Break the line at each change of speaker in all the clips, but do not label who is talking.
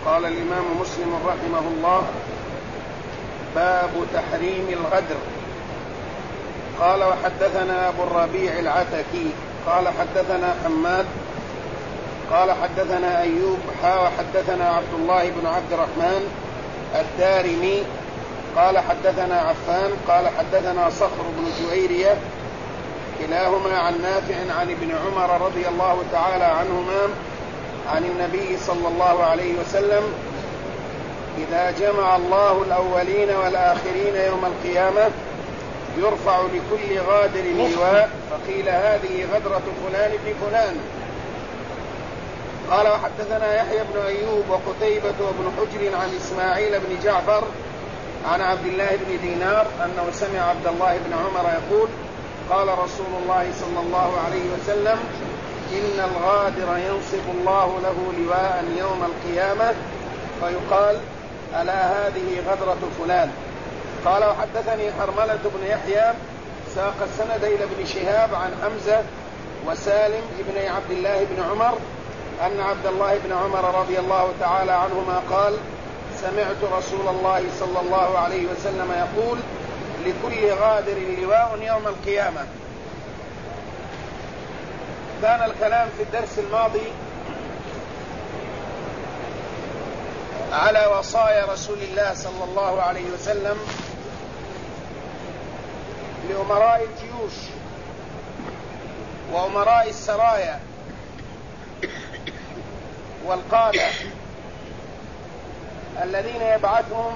قال الإمام مسلم رحمه الله: باب تحريم الغدر. قال: وحدثنا أبو الربيع العتكي قال حدثنا حماد قال حدثنا أيوب وحدثنا عبد الله بن عبد الرحمن الدارمي قال حدثنا عفان قال حدثنا صخر بن جويرية كلاهما عن نافع عن ابن عمر رضي الله تعالى عنهما عن النبي صلى الله عليه وسلم: إذا جمع الله الأولين والآخرين يوم القيامة يرفع لكل غادر لواء، فقيل: هذه غدرة فلان لفلان. قال: وحدثنا يحيى بن أيوب وقتيبة وابن حجر عن إسماعيل بن جعفر عن عبد الله بن دينار أنه سمع عبد الله بن عمر يقول: قال رسول الله صلى الله عليه وسلم: إن الغادر ينصب الله له لواء يوم القيامة فيقال: ألا هذه غدرة فلان. قال: وحدثني حرملة بن يحيى ساق السند إلى ابن شهاب عن حمزة وسالم ابن عبد الله بن عمر أن عبد الله بن عمر رضي الله تعالى عنهما قال: سمعت رسول الله صلى الله عليه وسلم يقول: لكل غادر لواء يوم القيامة. كان الكلام في الدرس الماضي على وصايا رسول الله صلى الله عليه وسلم لأمراء الجيوش وأمراء السرايا والقادة الذين يبعثهم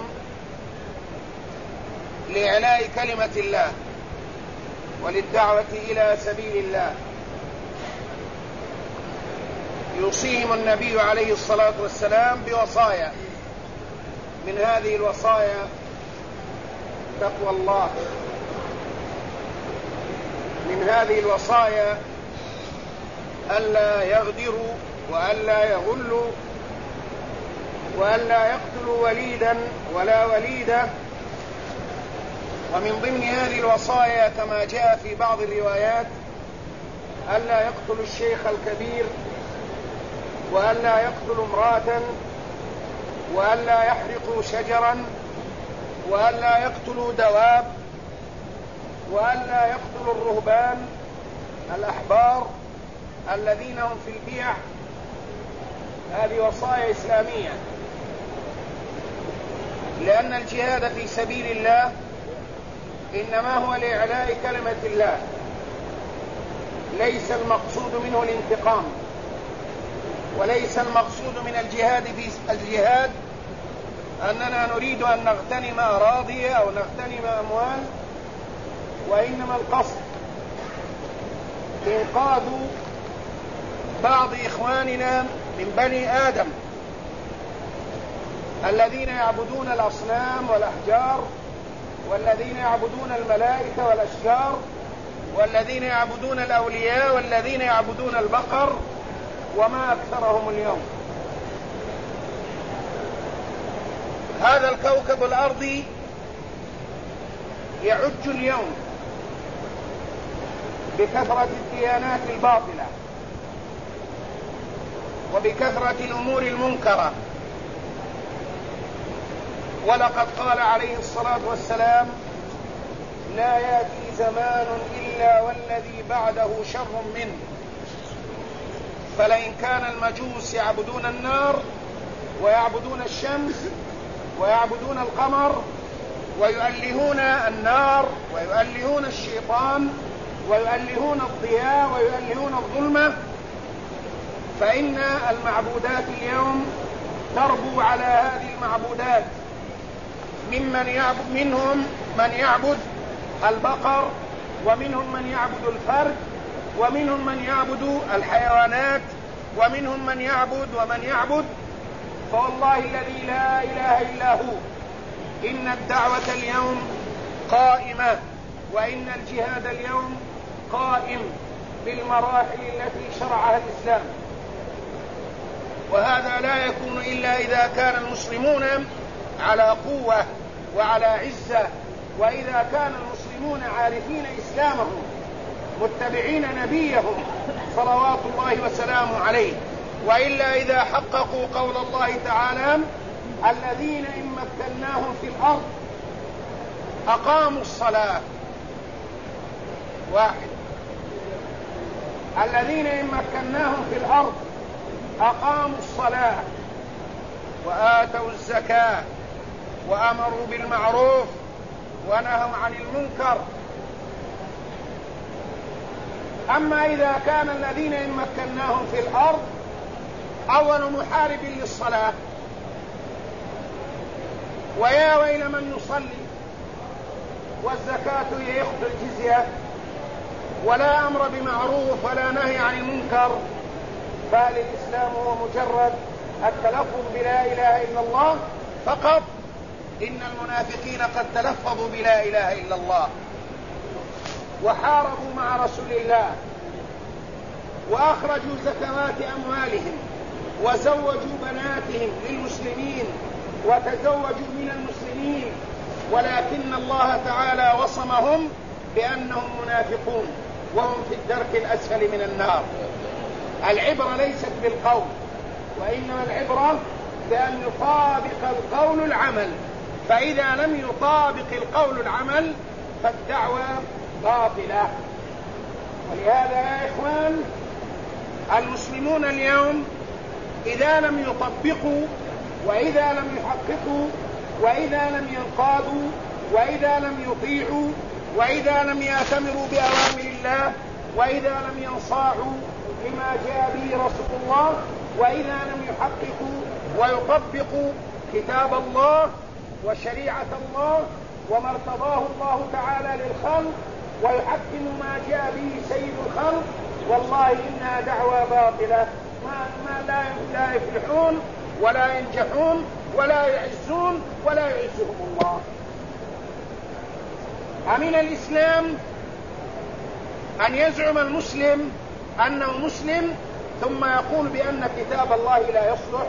لإعلاء كلمة الله وللدعوة إلى سبيل الله. يوصيهم النبي عليه الصلاة والسلام بوصايا، من هذه الوصايا تقوى الله، من هذه الوصايا ألا يغدروا وألا يغلوا وألا يقتلوا وليدا ولا وليدة. ومن ضمن هذه الوصايا كما جاء في بعض الروايات ألا يقتلوا الشيخ الكبير وألا يقتلوا امرأة وألا يحرقوا شجرا وألا يقتلوا دواب وألا يقتلوا الرهبان الأحبار الذين هم في البيع. هذه وصايا إسلامية، لأن الجهاد في سبيل الله إنما هو لإعلاء كلمة الله، ليس المقصود منه الانتقام، وليس المقصود من الجهاد أننا نريد أن نغتنم أراضي أو نغتنم أموال، وإنما القصد إنقاذ بعض إخواننا من بني آدم الذين يعبدون الأصنام والأحجار، والذين يعبدون الملائكة والأشجار، والذين يعبدون الأولياء، والذين يعبدون البقر، وما أكثرهم اليوم. هذا الكوكب الأرضي يعج اليوم بكثرة الديانات الباطلة وبكثرة الأمور المنكرة. ولقد قال عليه الصلاة والسلام: لا يأتي زمان إلا والذي بعده شر منه. فلئن كان المجوس يعبدون النار ويعبدون الشمس ويعبدون القمر ويؤلهون النار ويؤلهون الشيطان ويؤلهون الضياء ويؤلهون الظلمة، فإن المعبودات اليوم تربو على هذه المعبودات، منهم من يعبد البقر، ومنهم من يعبد الفرد، ومنهم من يعبد الحيوانات، ومنهم من يعبد ومن يعبد. فوالله الذي لا إله إلا هو إن الدعوة اليوم قائمة، وإن الجهاد اليوم قائم بالمراحل التي شرعها الإسلام. وهذا لا يكون إلا إذا كان المسلمون على قوة وعلى عزة، وإذا كان المسلمون عارفين إسلامهم متبعين نبيهم صلوات الله وسلامه عليه. وإلا إذا حققوا قول الله تعالى الذين إن مكناهم في الأرض أقاموا الصلاة. واحد، الذين إن مكناهم في الأرض أقاموا الصلاة وآتوا الزكاة وأمروا بالمعروف ونهوا عن المنكر. أما إذا كان الذين إن مكناهم في الأرض أول محارب للصلاة، ويا ويل من يصلي والزكاة يأخذ الجزية ولا أمر بمعروف ولا نهي عن المنكر، فالإسلام هو مجرد التلفظ بلا إله إلا الله فقط. إن المنافقين قد تلفظوا بلا إله إلا الله وحاربوا مع رسول الله وأخرجوا زكوات أموالهم وزوجوا بناتهم للمسلمين وتزوجوا من المسلمين، ولكن الله تعالى وصمهم بأنهم منافقون وهم في الدرك الأسفل من النار. العبرة ليست بالقول، وإنما العبرة بأن يطابق القول العمل، فإذا لم يطابق القول العمل فالدعوة باطلة. ولهذا يا إخوان المسلمون اليوم إذا لم يطبقوا وإذا لم يحققوا وإذا لم ينقادوا وإذا لم يطيعوا وإذا لم يأتمروا بأوامر الله وإذا لم ينصاعوا لما جاء به رسول الله وإذا لم يحققوا ويطبقوا كتاب الله وشريعة الله وما ارتضاه الله تعالى للخلق ويحكموا ما جاء به سيد الخلق، والله إنها دعوة باطلة ما لا يفلحون ولا ينجحون ولا يعزون ولا يعزهم الله. أمن الإسلام أن يزعم المسلم أنه مسلم ثم يقول بأن كتاب الله لا يصلح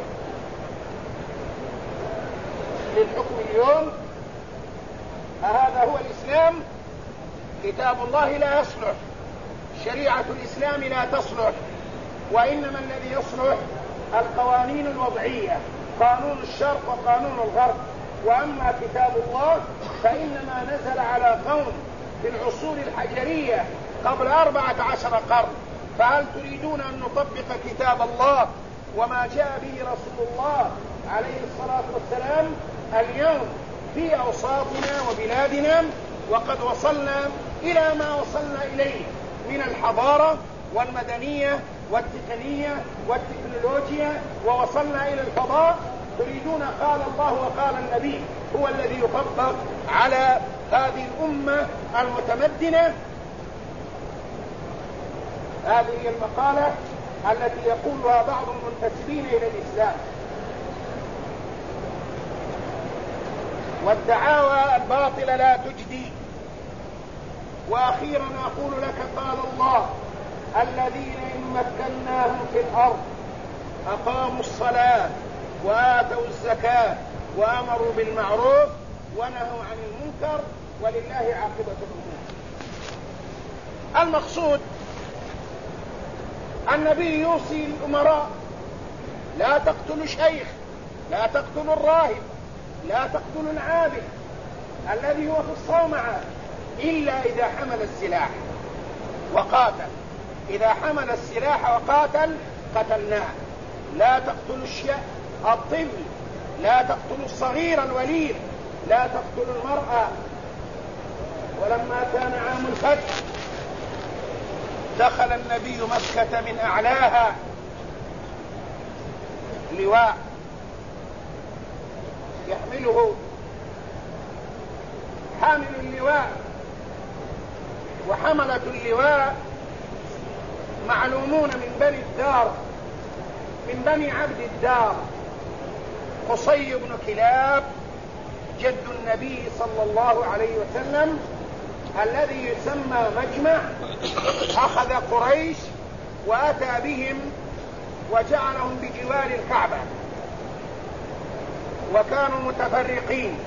للحكم اليوم؟ هذا هو الإسلام؟ كتاب الله لا يصلح، شريعة الإسلام لا تصلح، وإنما الذي يصلح القوانين الوضعية، قانون الشرق وقانون الغرب. وأما كتاب الله فإنما نزل على قوم في العصور الحجرية قبل 14 قرن، فهل تريدون أن نطبق كتاب الله وما جاء به رسول الله عليه الصلاة والسلام اليوم في أوساطنا وبلادنا؟ وقد وصلنا إلى ما وصلنا إليه من الحضارة والمدنية والتقنية والتكنولوجيا، ووصلنا إلى الفضاء. تريدون قال الله وقال النبي هو الذي يطبق على هذه الأمة المتمدنة؟ هذه هي المقالة التي يقولها بعض المنتسبين إلى الإسلام. والدعاوى الباطلة لا تجدي. وأخيرا أقول لك قال الله الذين إن مكناهم في الأرض أقاموا الصلاة وآتوا الزكاة وأمروا بالمعروف ونهوا عن المنكر ولله عاقبة الأمور. المقصود النبي يوصي الأمراء لا تقتلوا الشيخ، لا تقتلوا الراهب، لا تقتلوا العابد الذي هو في الصومعة إلا إذا حمل السلاح وقاتل. إذا حمل السلاح وقاتل قتلناه. لا تقتلوا الطفل، لا تقتلوا الصغير الوليد، لا تقتلوا المرأة. ولما كان عام الفتح دخل النبي مكة من أعلاها لواء يحمله حامل اللواء، وحملة اللواء معلومون من بني الدار، من بني عبد الدار. قصي بن كلاب جد النبي صلى الله عليه وسلم الذي يسمى مجمع، أخذ قريش وأتى بهم وجعلهم بجوار الكعبة، وكانوا متفرقين،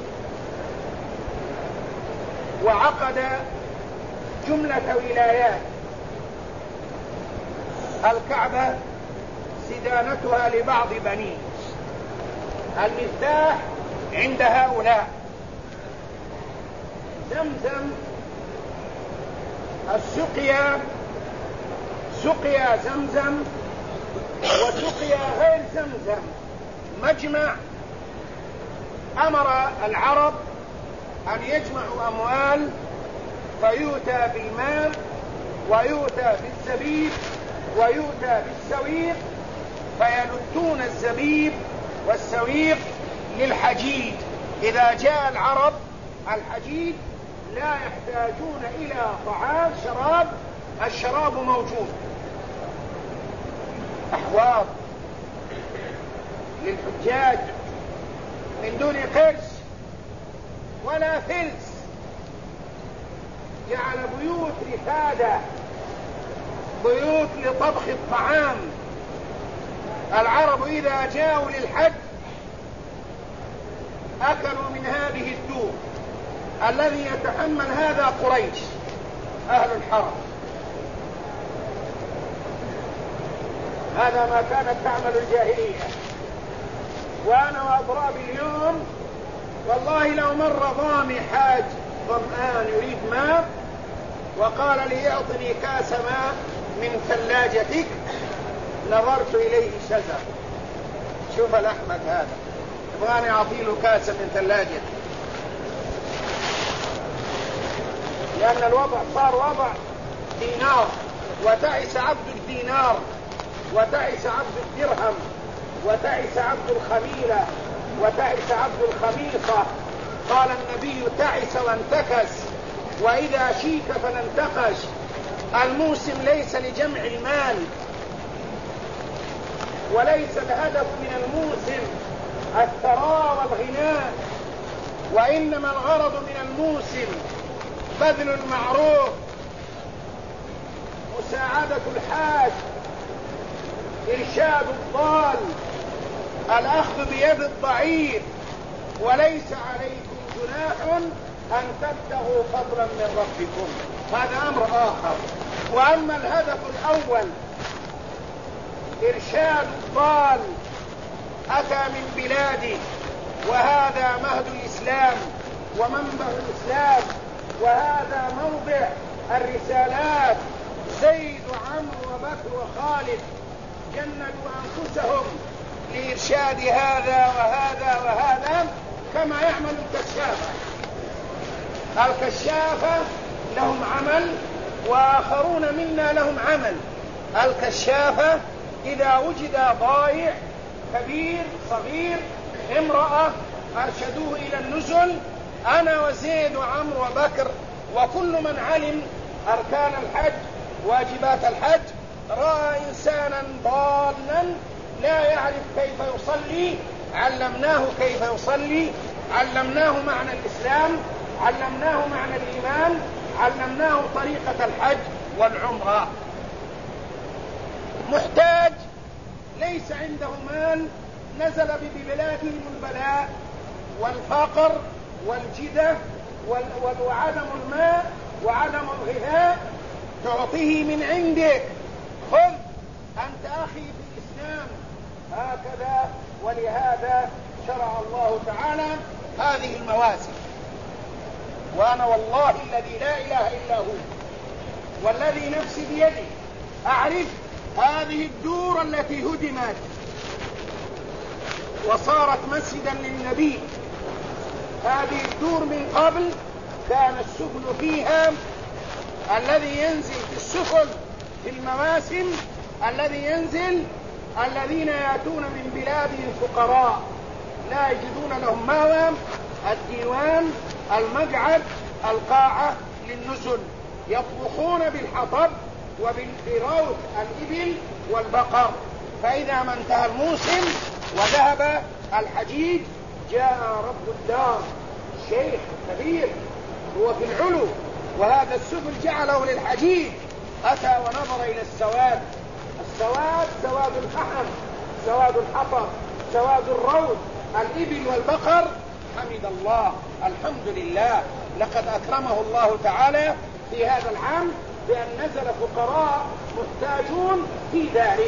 وعقد جملة ولايات. الكعبة استدانتها لبعض بنيه. المفتاح عند هؤلاء. زمزم سقيا زمزم وسقيا غير زمزم. مجمع أمر العرب أن يجمعوا أموال فيؤتى بالمال ويؤتى بالزبيب ويؤتى بالسويق، فيلتون الزبيب والسويق للحجيج. إذا جاء العرب الحجيج لا يحتاجون إلى طعام شراب، الشراب موجود. أحواض للحجاج من دون قرش ولا فلس. جعل بيوت رفادة، بيوت لطبخ الطعام. العرب إذا جاءوا للحج أكلوا من هذه الدور. الذي يتحمل هذا قريش أهل الحرم. هذا ما كانت تعمل الجاهلية. وأنا وأضرابي اليوم والله لو مر ضامي حاج ظمآن يريد ماء وقال لي اعطني كاس ماء من ثلاجتك نظرت إليه شزع. شوف الأحمد هذا يبغاني أعطيله كاس من ثلاجتك، لأن الوضع صار وضع دينار، وتعس عبد الدينار وتعس عبد الدرهم وتعس عبد الخميلة وتعس عبد الخميصة. قال النبي تعس وانتكس، وإذا شيك فلانتقش. الموسم ليس لجمع المال، وليس الهدف من الموسم الثراء والغناء، وإنما الغرض من الموسم بذل المعروف، مساعدة الحاج، إرشاد الضال، الأخذ بيد الضعيف. وليس عليكم جناح أن تبتغوا فضلا من ربكم، هذا أمر آخر. وأما الهدف الأول إرشاد الضال أتى من بلاده، وهذا مهد الإسلام ومنبع الإسلام، وهذا موضع الرسالات. زيد وعمرو وبكر وخالد جندوا أنفسهم لإرشاد هذا وهذا وهذا، كما يعمل الكشافة. الكشافة لهم عمل وآخرون منا لهم عمل. الكشافة إذا وجد ضايع كبير صغير امرأة أرشدوه إلى النزل، أنا وزيد وعمرو وبكر وكل من علم أركان الحج واجبات الحج رأى إنسانا ضالا لا يعرف كيف يصلي، علمناه كيف يصلي، علمناه معنى الإسلام، علمناه معنى الإيمان، علمناه طريقة الحج والعمرة. محتاج ليس عنده مال، نزل ببلادهم البلاء والفقر والجدة وعدم الماء وعدم الغذاء، تعطيه من عندك. خذ أنت أخي في الإسلام هكذا. ولهذا شرع الله تعالى هذه المواسم. وأنا والله الذي لا إله إلا هو والذي نفسي بيدي أعرف هذه الدور التي هدمت وصارت مسجدا للنبي. هذه الدور من قبل كان السفن فيها، الذي ينزل في السفن في المواسم الذي ينزل الذين يأتون من بلادهم فقراء لا يجدون لهم ماوى، الديوان، المقعد، القاعة للنزل، يطبخون بالحطب وبالروث الإبل والبقر. فإذا ما انتهى الموسم وذهب الحجيج جاء رب الدار شيخ كبير هو في العلو، وهذا السفن جعله للحجيج. أتى ونظر إلى السواد، السواد سواد الفحم، سواد الحطب، سواد الروث، الإبل والبقر. حمد الله، الحمد لله، لقد أكرمه الله تعالى في هذا العام بأن نزل فقراء محتاجون في داره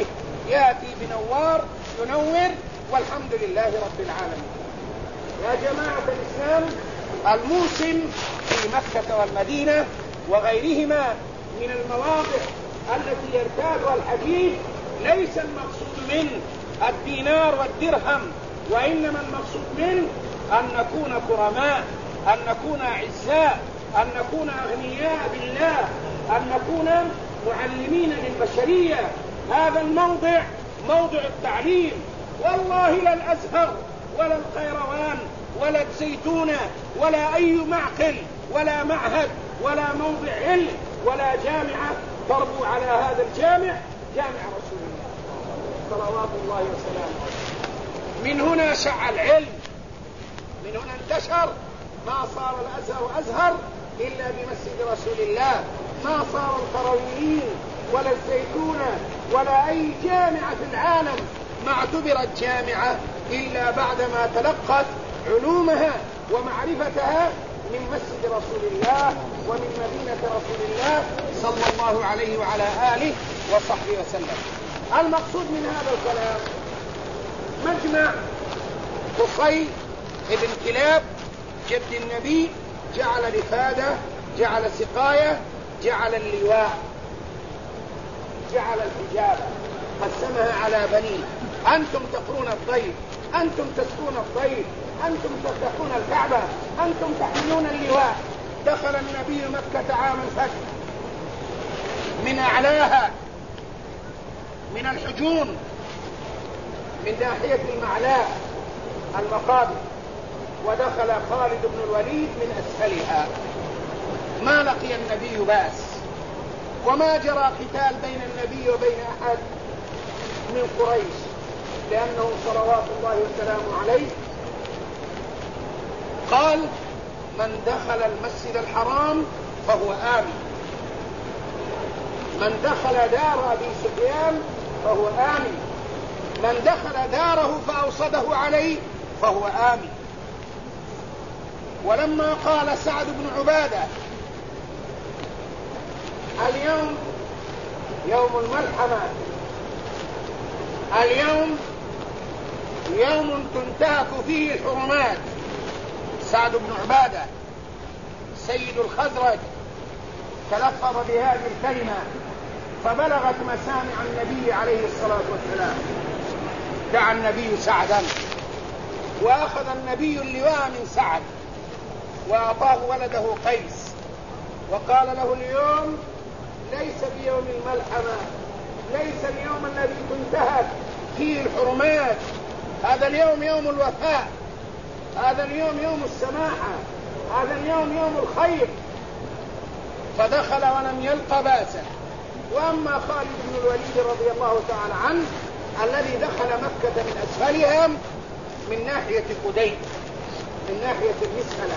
يأتي بنوار ينور، والحمد لله رب العالمين. يا جماعة الإسلام، الموسم في مكة والمدينة وغيرهما من المواضع التي يرتادها الحديث ليس المقصود منه الدينار والدرهم، وإنما المقصود منه أن نكون كرماء، أن نكون أعزاء، أن نكون أغنياء بالله، أن نكون معلمين للبشرية. هذا الموضع موضع التعليم، والله لا الأزهر ولا القيروان ولا الزيتونة ولا أي معقل ولا معهد ولا موضع علم ولا جامعة تربو على هذا الجامع، جامع رسول الله صلوات الله وسلامه. من هنا شع العلم، من هنا انتشر، ما صار الأزهر أزهر إلا بمسجد رسول الله، ما صار القرويين ولا الزيتونة ولا أي جامعة في العالم ما اعتبرت جامعة إلا بعدما تلقت علومها ومعرفتها من مسجد رسول الله ومن مدينة رسول الله صلى الله عليه وعلى آله وصحبه وسلم. المقصود من هذا الكلام مجمع قصي ابن كلاب جد النبي، جعل الإفادة، جعل سقاية، جعل اللواء، جعل الحجابة، قسمها على بنين: أنتم تقرون الضيف، أنتم تسقون الضيف، أنتم تفتحون الكعبة، أنتم تحملون اللواء. دخل النبي مكة عام الفتح من أعلاها من الحجون من ناحية المعلاء المقابر، ودخل خالد بن الوليد من أسفلها. ما لقي النبي بأس، وما جرى قتال بين النبي وبين أحد من قريش، لأنه صلوات الله وسلامه عليه قال: من دخل المسجد الحرام فهو آمن، من دخل دار أبي سفيان فهو آمن، من دخل داره فأوصده عليه فهو آمن. ولما قال سعد بن عبادة: اليوم يوم الملحمة، اليوم يوم تنتهك فيه الحرمات، سعد بن عبادة سيد الخزرج تلفظ بهذه الكلمة فبلغت مسامع النبي عليه الصلاة والسلام. دعا النبي سعدا، وأخذ النبي اللواء من سعد وأعطاه ولده قيس، وقال له: اليوم ليس بيوم الملحمة، ليس اليوم الذي تنتهك فيه الحرمات، هذا اليوم يوم الوفاء، هذا اليوم يوم السماحة، هذا اليوم يوم الخير. فدخل ولم يلق باسا. وأما خالد بن الوليد رضي الله تعالى عنه الذي دخل مكة من أسفلها من ناحية قديد، من ناحية المسألة،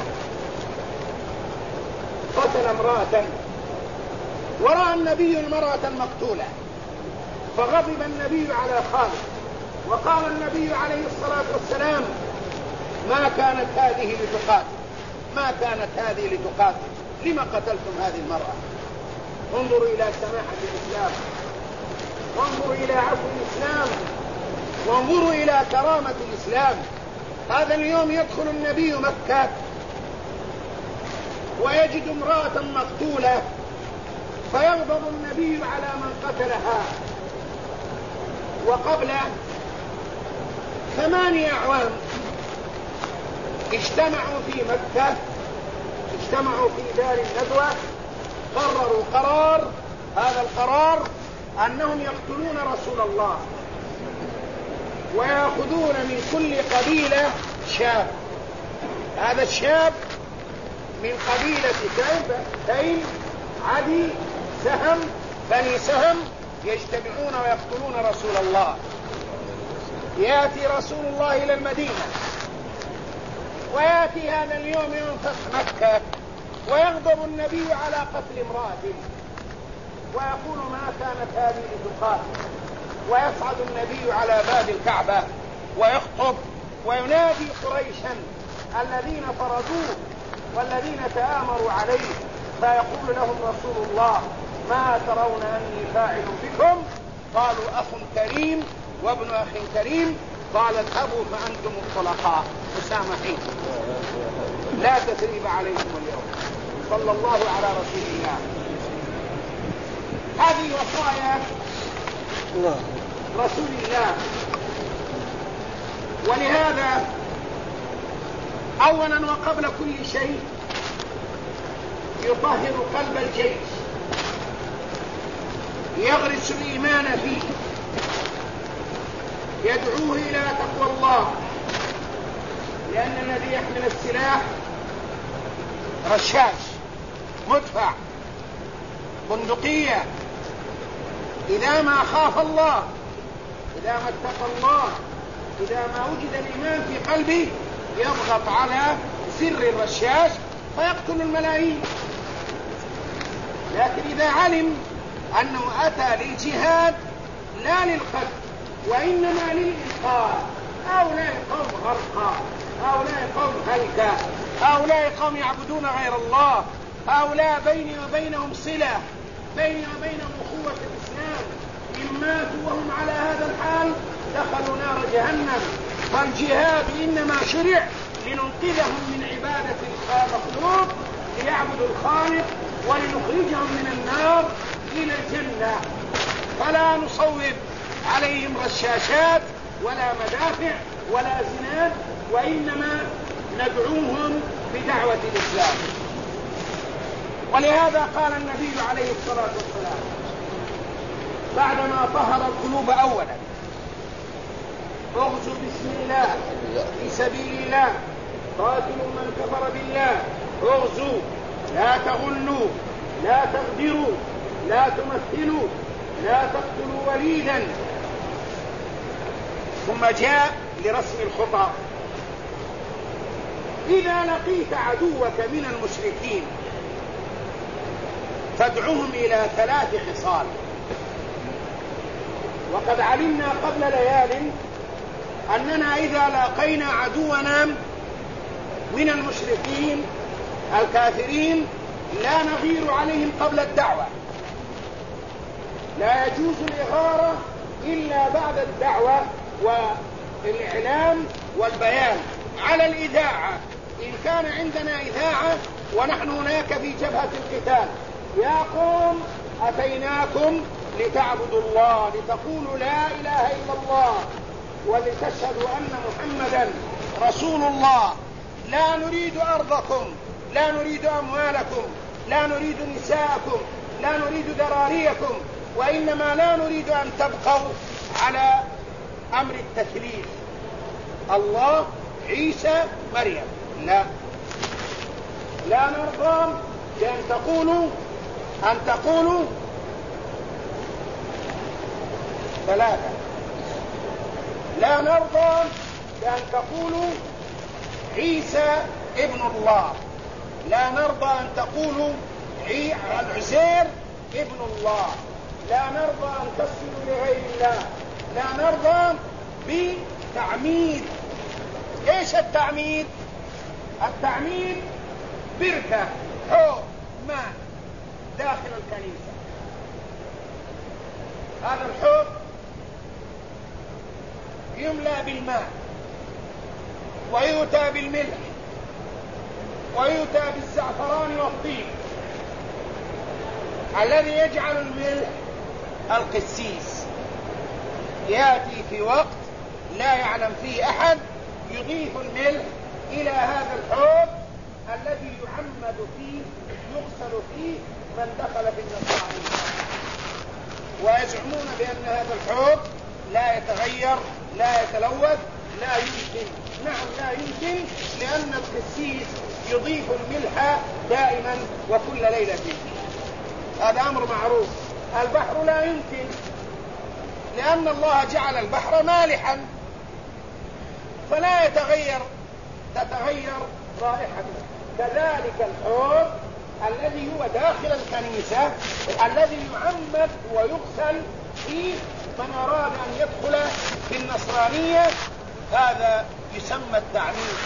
قتل امرأة، ورأى النبي المرأة المقتولة، فغضب النبي على خالد، وقال النبي عليه الصلاة والسلام: ما كانت هذه لتقاتل، ما كانت هذه لتقاتل، لما قتلتم هذه المرأة؟ انظروا إلى سماحة الإسلام، وانظروا إلى عفو الإسلام، وانظروا إلى كرامة الإسلام. هذا اليوم يدخل النبي مكة ويجد امرأة مقتولة، فيغضب النبي على من قتلها. وقبل 8 أعوام اجتمعوا في مكة، اجتمعوا في دار الندوة، قرروا قرار، هذا القرار أنهم يقتلون رسول الله ويأخذون من كل قبيلة شاب. هذا الشاب من قبيلة تيم، عدي، سهم، بني سهم، يجتمعون ويقتلون رسول الله. يأتي رسول الله إلى المدينة، ويأتي هذا اليوم يوم فتح مكة، ويغضب النبي على قتل امرأة، ويقول: ما كانت هذه لتقاتل. ويصعد النبي على باب الكعبة ويخطب وينادي قريشا الذين فرضوه والذين تآمروا عليه، فيقول لهم رسول الله: ما ترون أني فاعل بكم؟ قالوا أخ كريم وابن أخ كريم، قال اذهبوا فأنتم الطلقاء مسامحين، لا تثريب عليكم اليوم. صلى الله على رسول الله. هذه وصايا رسول الله. ولهذا أولا وقبل كل شيء يطهر قلب الجيش، يغرس الإيمان فيه، يدعوه إلى تقوى الله، لأن الذي يحمل السلاح رشاش، مدفع، بندقية. إذا ما خاف الله، إذا ما اتقى الله، إذا ما وجد الإيمان في قلبه، يضغط على سر الرشاش فيقتل الملايين. لكن إذا علم أنه أتى للجهاد لا للقتل وإنما للإنقاذ، هؤلاء قوم غرقى، هؤلاء قوم هلكى، هؤلاء قوم يعبدون غير الله، هؤلاء بيني وبينهم صلة، بيني وبينهم أخوة الإسلام، إن ماتوا وهم على هذا الحال دخلوا نار جهنم. فالجهاد إنما شرع لننقذهم من عبادة المخلوق ليعبدوا الخالق ولنخرجهم من النار إلى الجنة. فلا نصوب عليهم رشاشات ولا مدافع ولا زناد، وإنما ندعوهم بدعوة الإسلام. ولهذا قال النبي عليه الصلاة والسلام بعدما طهر القلوب أولا: اغزوا بسم الله في سبيل الله، قاتلوا من كفر بالله، اغزوا، لا تغلوا، لا تغدروا، لا تمثلوا، لا تقتلوا وليدا. ثم جاء لرسم الخطى: إذا لقيت عدوك من المشركين فادعهم إلى 3 خصال. وقد علمنا قبل ليال أننا إذا لاقينا عدونا من المشركين الكافرين لا نغير عليهم قبل الدعوة، لا يجوز الإغارة إلا بعد الدعوة والإعلام والبيان على الإذاعة. إن كان عندنا إذاعة ونحن هناك في جبهة القتال: يا قوم أتيناكم لتعبدوا الله، لتقولوا لا إله إلا الله، ولتشهدوا أن محمدا رسول الله، لا نريد أرضكم، لا نريد أموالكم، لا نريد نساءكم، لا نريد ذراريكم، وإنما لا نريد أن تبقوا على أمر التثليث: الله، عيسى، مريم. لا نرضى بأن تقولوا 3. لا نرضى بأن تقولوا عيسى ابن الله، لا نرضى أن تقولوا العزير ابن الله، لا نرضى أن تسجدوا لغير الله، لا نرضى بتعميد. ايش التعميد؟ التعميد بركة حوض ماء داخل الكنيسة، هذا الحوض يملأ بالماء ويؤتى بالملح ويؤتى بالزعفران والطيب. الذي يجعل الملح القسيس، يأتي في وقت لا يعلم فيه أحد يضيف الملح إلى هذا الحوض الذي يعمد فيه، يغسل فيه من دخل في النصرانية، ويزعمون بأن هذا الحوض لا يتغير، لا يتلوث، لا يمكن. نعم لا يمكن، لأن القسيس يضيف الملح دائما وكل ليلة. هذا أمر معروف. البحر لا يمكن، لأن الله جعل البحر مالحا فلا تتغير رائحته. كذلك الحوض الذي هو داخل الكنيسة الذي يعمد ويغسل فيه من أراد أن يدخل في النصرانية، هذا يسمى التعميد.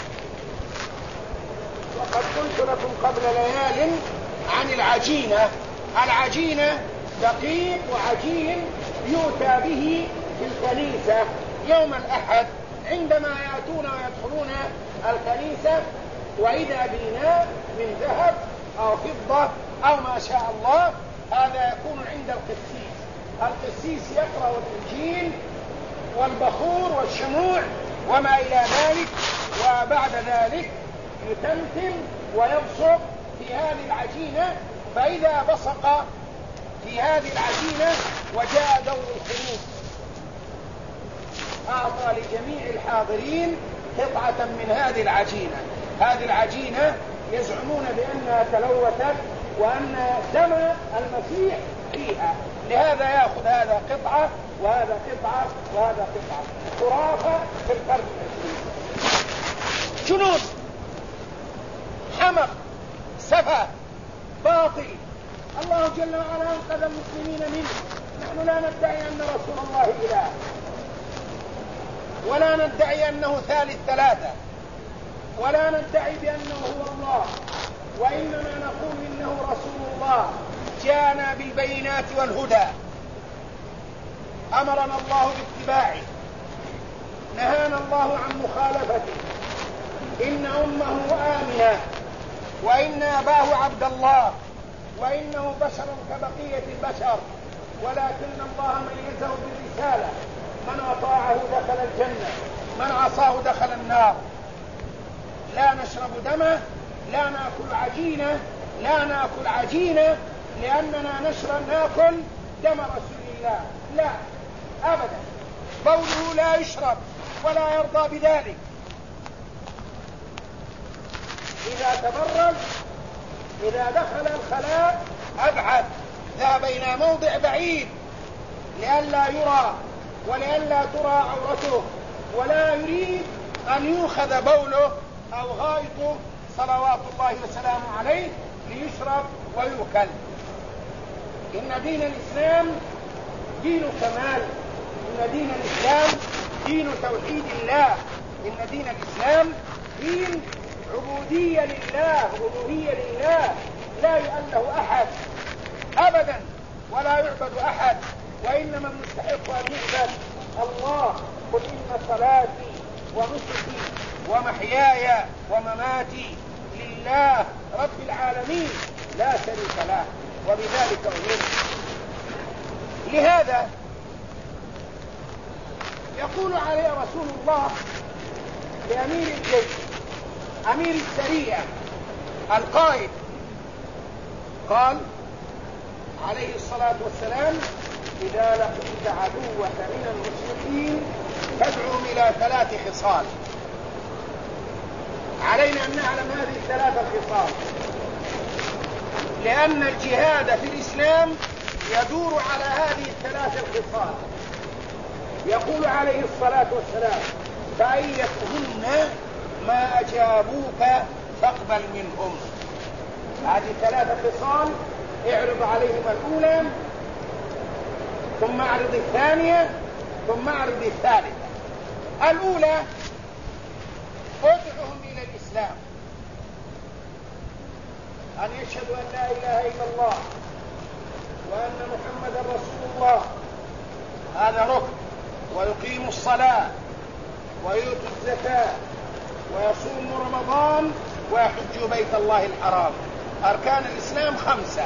وقد قلت لكم قبل ليال عن العجينة. العجينة دقيق وعجين يؤتى به في الكنيسة يوم الأحد عندما يأتون ويدخلون الكنيسة، وإذا بإناء من ذهب أو فضة أو ما شاء الله، هذا يكون عند القسيس. القسيس يقرأ الإنجيل والبخور والشموع وما إلى ذلك، وبعد ذلك يتمتم ويبصق في هذه العجينة، فإذا بصق في هذه العجينة وجاء دور الخروج أعطى لجميع الحاضرين قطعة من هذه العجينة. هذه العجينة يزعمون بأنها تلوثت وأن دم المسيح فيها، لهذا يأخذ هذا قطعة وهذا قطعة وهذا قطعة. خرافة في القرن العشرين، جنون، حمق، سفه، باطل. الله جل وعلا أنقذ المسلمين منه. نحن لا ندعي أن رسول الله إله، ولا ندعي أنه ثالث ثلاثة، ولا ندعي بأنه هو الله، وإنما نقول إنه رسول الله جاءنا بالبينات والهدى، أمرنا الله باتباعه، نهانا الله عن مخالفته. إن أمه آمنة، وإن أباه عبد الله، وإنه بشر كبقية البشر، ولكن الله ميزه بالرسالة. من أطاعه دخل الجنة، من عصاه دخل النار. لا نشرب دمه، لا نأكل عجينة، لا نأكل عجينة لأننا ناكل دم رسول الله، لا أبدا. بوله لا يشرب ولا يرضى بذلك. إذا تبرد، إذا دخل الخلاء أبعد، ذهب إلى موضع بعيد لئلا يرى ولئلا ترى عورته، ولا يريد أن يؤخذ بوله أو غائطه صلوات الله وسلامه عليه ليشرب ويؤكل. إن دين الإسلام دين كمال، إن دين الإسلام دين توحيد الله، إن دين الإسلام دين عبودية لله، ألوهية لله، لا يؤله أحد أبدا ولا يعبد أحد، وإنما المستحق أن يعبد الله. قل إن صلاتي ونسكي ومحياي ومماتي لله رب العالمين لا شريك له، وبذلك أمرت. لهذا يقول عليه رسول الله لأمير الجيش، أمير السرية، القائد، قال عليه الصلاة والسلام: إذا لقيت عدوك من المشركين فادعهم إلى 3 خصال. علينا أن نعلم هذه 3 خصال، لأن الجهاد في الإسلام يدور على هذه 3 الخصال. يقول عليه الصلاة والسلام: فأيتهن ما أجابوك فاقبل منهم. هذه 3 خصال اعرض عليهم الأولى، ثم اعرض الثانية، ثم اعرض الثالثة. الأولى: ادعهم إلى الإسلام، أن يشهدوا أن لا إله إلا الله وأن محمدا رسول الله، هذا ركن، ويقيموا الصلاة ويؤتوا الزكاة ويصوموا رمضان ويحجوا بيت الله الحرام. أركان الإسلام 5،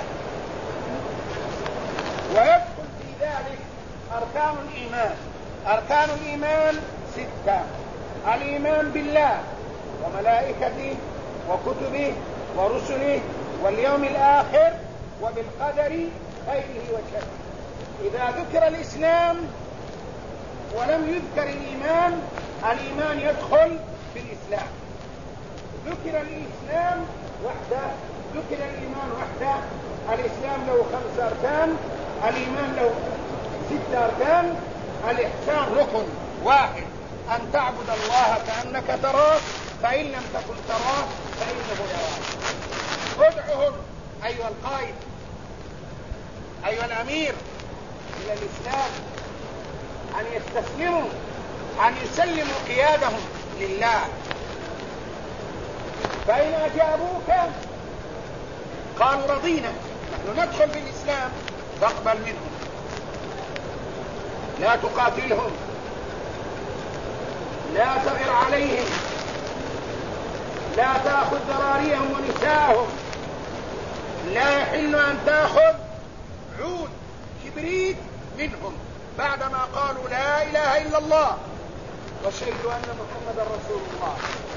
ويدخل في ذلك أركان الإيمان. أركان الإيمان 6: الإيمان بالله وملائكته وكتبه ورسله واليوم الآخر وبالقدر خيره وشره. إذا ذكر الإسلام ولم يذكر الإيمان، الإيمان يدخل في الإسلام. ذكر الإسلام وحده، ذكر الإيمان وحده. الإسلام له 5 أركان، الإيمان له 6 أركان. الإحسان ركن واحد: أن تعبد الله كأنك تراه، فإن لم تكن تراه فإنه يراك. ادعهم أيها القائد، أيها الأمير، إلى الإسلام، أن يستسلموا، أن يسلموا قيادهم لله. فإن أجابوك قالوا رضينا، نحن ندخل بالإسلام، فاقبل منهم. لا تقاتلهم، لا تغر عليهم، لا تأخذ ذراريهم ونساءهم، لا يحل أن تأخذ عود كبريت منهم بعدما قالوا لا إله إلا الله وشهدوا أن محمدا رسول الله،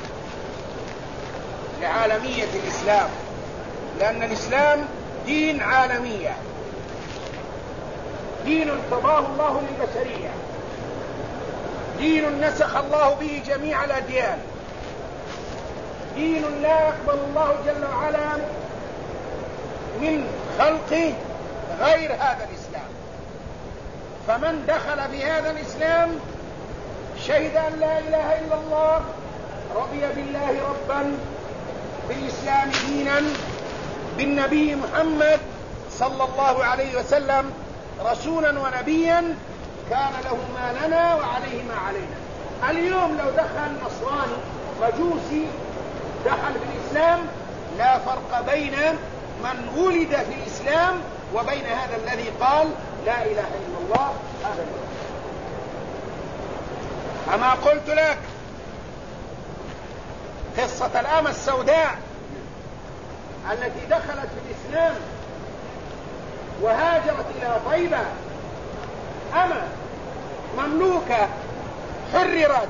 لعالمية الإسلام، لأن الإسلام دين عالمية، دين ارتضاه الله للبشرية، دين نسخ الله به جميع الأديان، دين لا يقبل الله جل وعلا من خلقه غير هذا الإسلام. فمن دخل في هذا الإسلام شهد أن لا إله إلا الله، رضي بالله ربا، بالإسلام دينا، بالنبي محمد صلى الله عليه وسلم رسولا ونبيا، كان له ما لنا وعليه ما علينا. اليوم لو دخل نصراني مجوسي دخل في الإسلام لا فرق بين من ولد في الإسلام وبين هذا الذي قال لا إله إلا الله أبدا. أما قلت لك قصة الأمة السوداء التي دخلت في الإسلام وهاجرت إلى طيبة، أمة مملوكة حررت،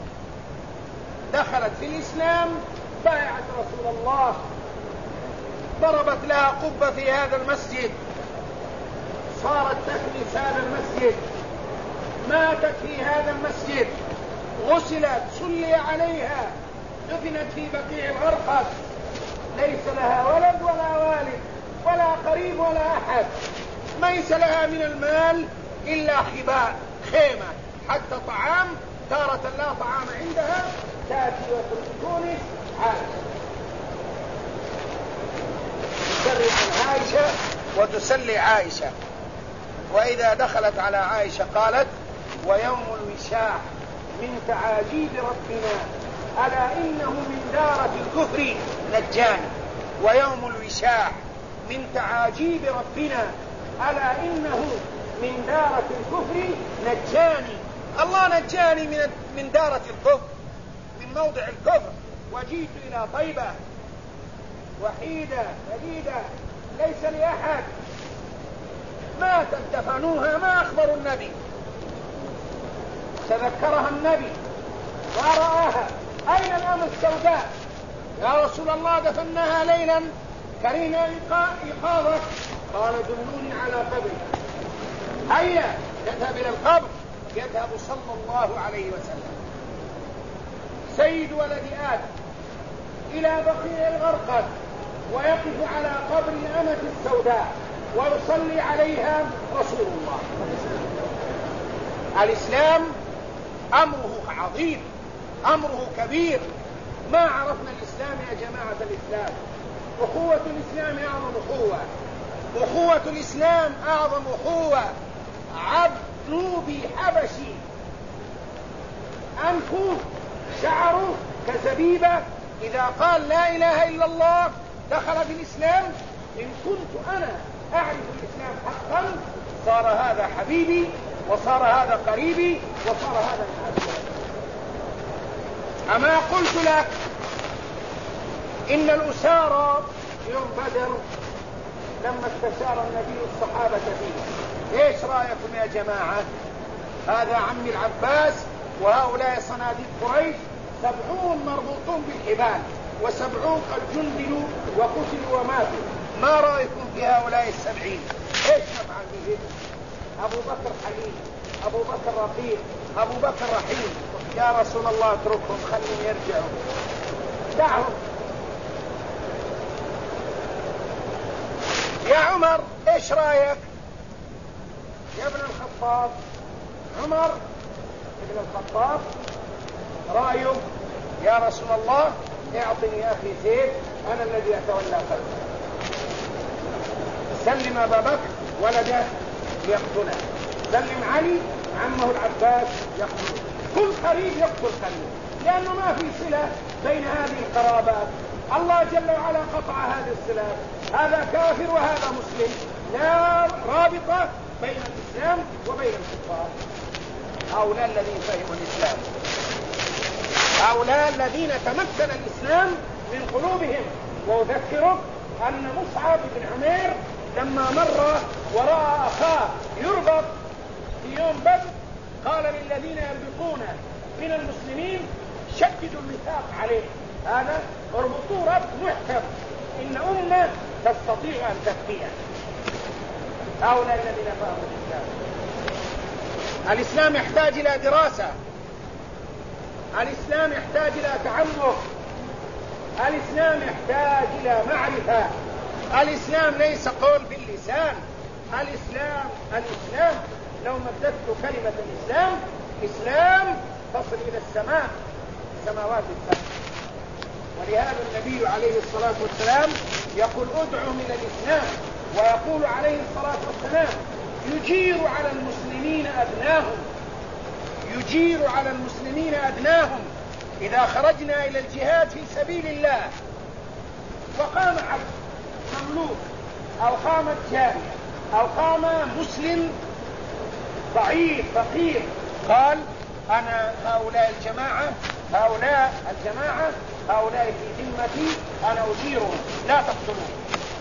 دخلت في الإسلام، بايعت رسول الله، ضربت لها قبة في هذا المسجد، صارت تكنس هذا المسجد، ماتت في هذا المسجد، غسلت، صلي عليها، دفنت في بقيع الغرقد، ليس لها ولد ولا والد ولا قريب ولا أحد، ليس لها من المال إلا خباء خيمة، حتى طعام تارة لا طعام عندها، تأتي وتونس عائشة تسري عن عائشة وتسلي عائشة، وإذا دخلت على عائشة قالت ويوم الوشاح من تعاجيب ربنا ألا إنه من دارة الكفر نجاني، ويوم الوشاح من تعاجيب ربنا ألا إنه من دارة الكفر نجاني، الله نجاني من دارة الكفر، من موضع الكفر، وجيت إلى طيبة وحيدة فريدة ليس لأحد، ماتت دفنوها، ما أخبروا النبي، تذكرها النبي ورآها، أين الأمة السوداء يا رسول الله؟ دفناها ليلا كرينا إيقاظة، قال دلوني على قبر، هيا يذهب إلى القبر، يذهب صلى الله عليه وسلم سيد ولد آدم إلى بقيع الغرقد، ويقف على قبر الأمة السوداء ويصلي عليها رسول الله. الإسلام أمره عظيم، أمره كبير، ما عرفنا الإسلام يا جماعة الإسلام. أخوة الإسلام أعظم أخوة، أخوة الإسلام أعظم أخوة. عبد نوبي حبشي أنفه شعره كزبيبة، إذا قال لا إله إلا الله دخل في الإسلام. إن كنت أنا أعرف الإسلام حقا صار هذا حبيبي، وصار هذا قريبي، وصار هذا معاشري. أما قلت لك إن الأسارى يوم بدر لما استشار النبي الصحابة فيه، إيش رأيكم يا جماعة؟ هذا عمي العباس وهؤلاء صناديق قريش 70 مربوطون بالحبال، و70 قد جندلوا وقتلوا وماتوا. ما رأيكم في هؤلاء 70؟ إيش نفعل بهم؟ أبو بكر حليم، أبو بكر رقيق، أبو بكر رحيم. يا رسول الله اتركهم، خليهم يرجعوا، دعهم. يا عمر إيش رأيك؟ يا ابن الخطاب، عمر ابن الخطاب رأيه يا رسول الله اعطني أخي زيد، أنا الذي أتولى قتله. سلم أبا بكر ولده ليقتله، سلم علي عمه العباس يقتله، كل قريب يقتل قريب، لأنه ما في صلة بين هذه القرابات. الله جل وعلا قطع هذه الصلة، هذا كافر وهذا مسلم، لا رابطة بين الإسلام وبين الكفار. هؤلاء الذين فهموا الإسلام، هؤلاء الذين تمكن الإسلام من قلوبهم. وأذكرك أن مصعب بن عمير لما مر وراء أخاه يربط في يوم بدر قال للذين يربطون من المسلمين شددوا الوثاق عليه، هذا اربطوه ربط محكم، إن أمة تستطيع أن تكفيه. هؤلاء الذين فهموا الإسلام. الإسلام يحتاج إلى دراسة، الإسلام يحتاج إلى تعمق، الإسلام يحتاج إلى معرفة. الإسلام ليس قول باللسان. الإسلام لو مددت كلمة الإسلام إسلام تصل إلى السماء، السماوات السبع. ولهذا النبي عليه الصلاة والسلام يقول ادعوا من الإسلام، ويقول عليه الصلاة والسلام يجير على المسلمين أدناهم، يجير على المسلمين أدناهم. إذا خرجنا إلى الجهاد في سبيل الله وقام عبد مملوك أو قامت جارية أو قام مسلم ضعيف فقير قال أنا هؤلاء الجماعة هؤلاء في ذمتي أنا أجيرهم لا تقتلون.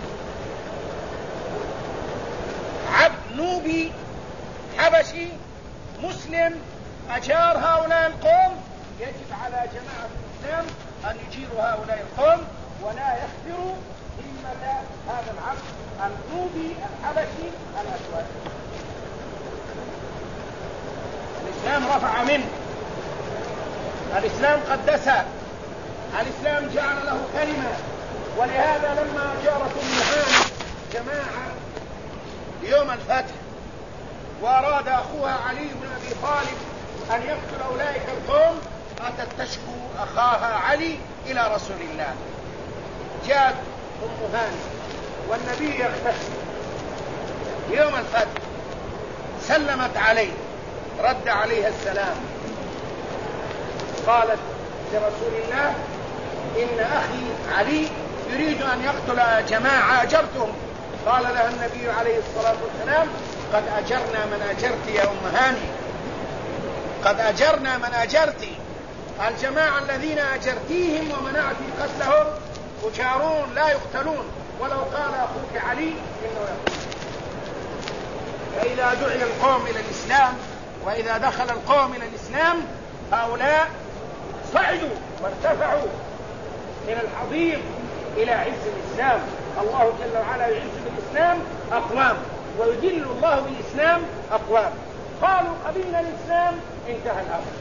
عبد نوبي حبشي مسلم أجار هؤلاء القوم، يجب على جماعة الإسلام أن يجيروا هؤلاء القوم ولا يخبروا ذمة هذا العبد النوبي الحبشي الأسود. الإسلام رفع منه، الإسلام قدسه، الإسلام جعل له كلمة. ولهذا لما جارت هاني جماعة يوم الفتح وأراد أخوها علي بن أبي طالب أن يقتل أولئك القوم، أتت تشكو أخاها علي إلى رسول الله. جاءت هاني والنبي يغتسل يوم الفتح، سلمت عليه، رد عليها السلام، قالت لرسول الله إن أخي علي يريد أن يقتل جماعة أجرتهم. قال لها النبي عليه الصلاة والسلام قد أجرنا من أجرت يا هاني، قد أجرنا من أجرت. الجماعة الذين أجرتيهم ومنعت قتلهم أجارون لا يقتلون، ولو قال أخوك علي إنه يقتل. فإذا دعي القوم إلى الإسلام وإذا دخل القوم إلى الإسلام هؤلاء صعدوا وارتفعوا من الحضيض إلى عز الإسلام. الله جل وعلا يعز بالإسلام أقوام ويذل الله بالإسلام أقوام. قالوا قبلنا الإسلام انتهى الأمر،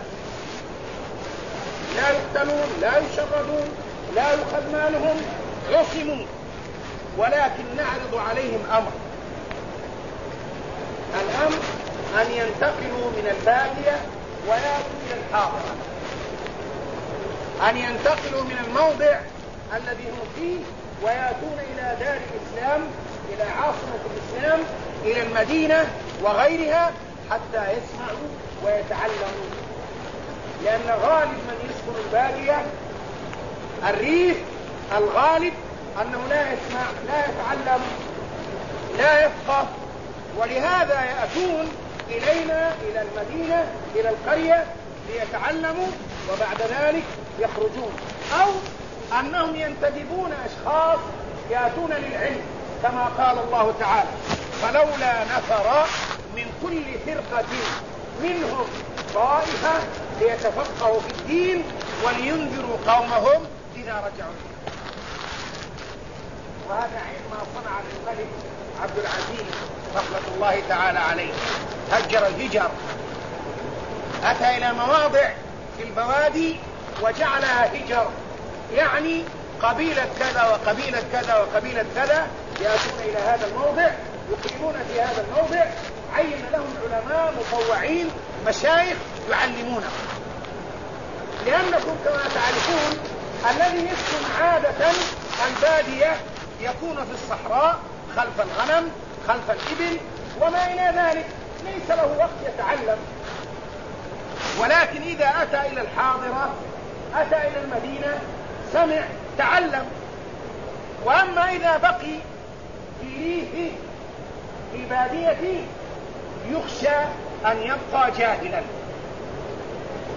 لا يقتلون لا يشردون لا يؤخذ مالهم، عصموا. ولكن نعرض عليهم أمر، الأمر أن ينتقلوا من البادية ويأتوا إلى الحاضرة، أن ينتقلوا من الموضع الذي هم فيه ويأتون إلى دار الإسلام، إلى عاصمة الإسلام، إلى المدينة وغيرها حتى يسمعوا ويتعلموا. لأن غالب من يسكن البادية الريف الغالب أنه لا يسمع لا يتعلم لا يفقه، ولهذا يأتون إلينا إلى المدينة إلى القرية ليتعلموا وبعد ذلك يخرجون، أو أنهم ينتدبون أشخاص يأتون للعلم كما قال الله تعالى فلولا نفر من كل فرقة منهم طائفة ليتفقهوا في الدين ولينذروا قومهم إذا رجعوا إليهم. وهذا ما صنع الملك عبد العزيز رحمة الله تعالى عليه، هجر الهجر، أتى إلى مواضع في البوادي وجعلها هجر، يعني قبيلة كذا وقبيلة كذا وقبيلة كذا يأتون إلى هذا الموضع يقيمون في هذا الموضع، عين لهم علماء مطوعين مشايخ يعلمونهم. لأنكم كما تعرفون الذي يسكن عادة البادية يكون في الصحراء خلف الغنم خلف الإبل وما إلى ذلك، ليس له وقت يتعلم. ولكن إذا أتى إلى الحاضرة أتى إلى المدينة سمع تعلم. وأما إذا بقي في ريفه في باديته يخشى أن يبقى جاهلا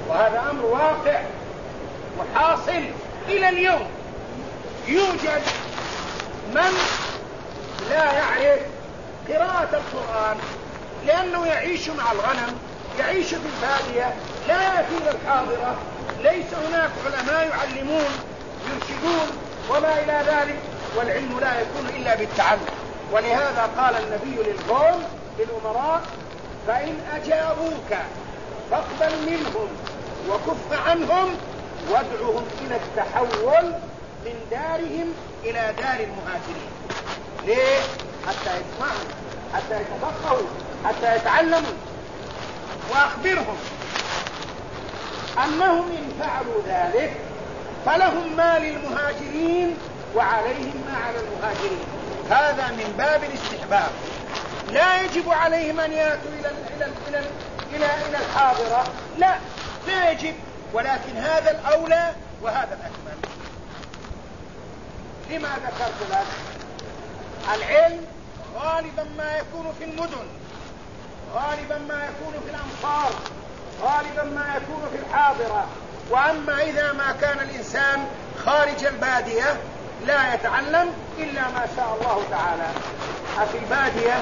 وهذا أمر واقع وحاصل إلى اليوم. يوجد من لا يعرف قراءة القرآن لأنه يعيش مع الغنم، يعيش في البادية، لا يأتي إلى الحاضرة، ليس هناك علماء يعلمون يرشدون وما إلى ذلك، والعلم لا يكون إلا بالتعلم. ولهذا قال النبي للقوم للأمراء: فإن أجابوك فاقبل منهم وكف عنهم وادعهم إلى التحول من دارهم إلى دار المهاجرين. ليه؟ حتى يسمعوا، حتى يتفقهوا، حتى يتعلموا. وأخبرهم أنهم إن فعلوا ذلك فلهم ما للمهاجرين وعليهم ما على المهاجرين. هذا من باب الاستحباب، لا يجب عليهم أن يأتوا إلى الحاضرة، لا يجب، ولكن هذا الأولى وهذا الأكمل. لما ذكرت لك؟ العلم غالبا ما يكون في المدن، غالبا ما يكون في الأمصار، غالبا ما يكون في الحاضرة. وأما إذا ما كان الإنسان خارج البادية لا يتعلم إلا ما شاء الله تعالى. في البادية